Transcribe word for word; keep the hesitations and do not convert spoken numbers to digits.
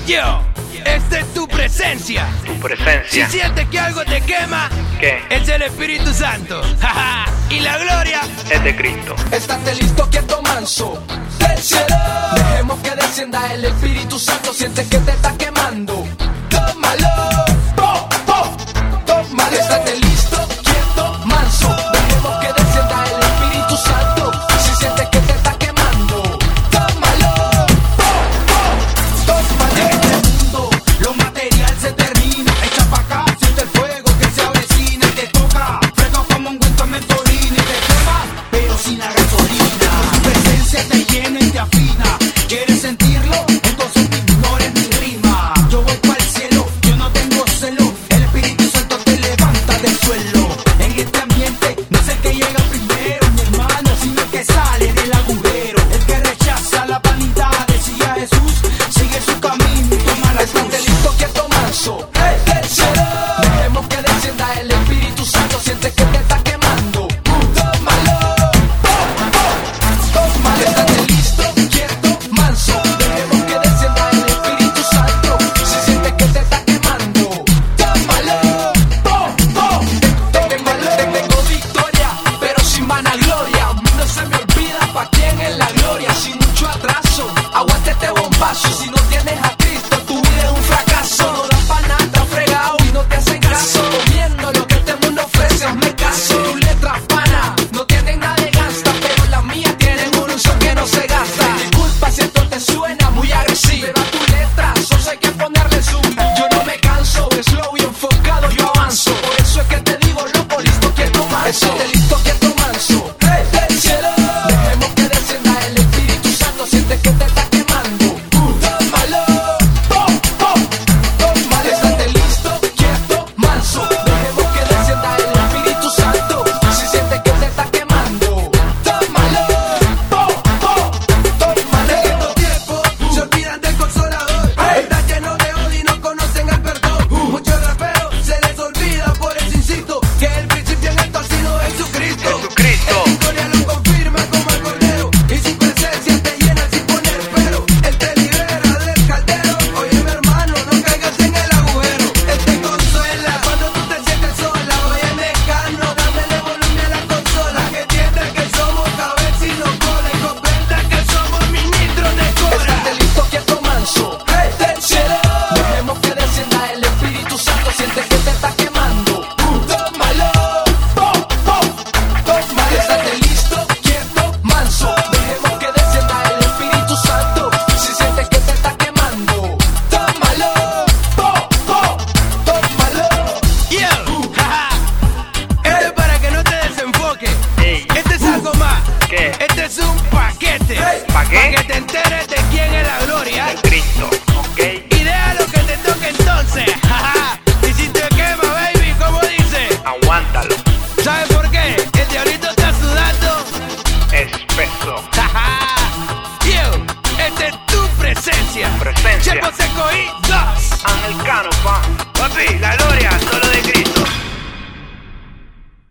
Yo, esta es tu presencia. Tu presencia. Si sientes que algo te quema, ¿qué? Es el Espíritu Santo. Y la gloria es de Cristo. Estate listo, quieto, manso del cielo. Dejemos que descienda el Espíritu Santo. Sientes que te está quemando.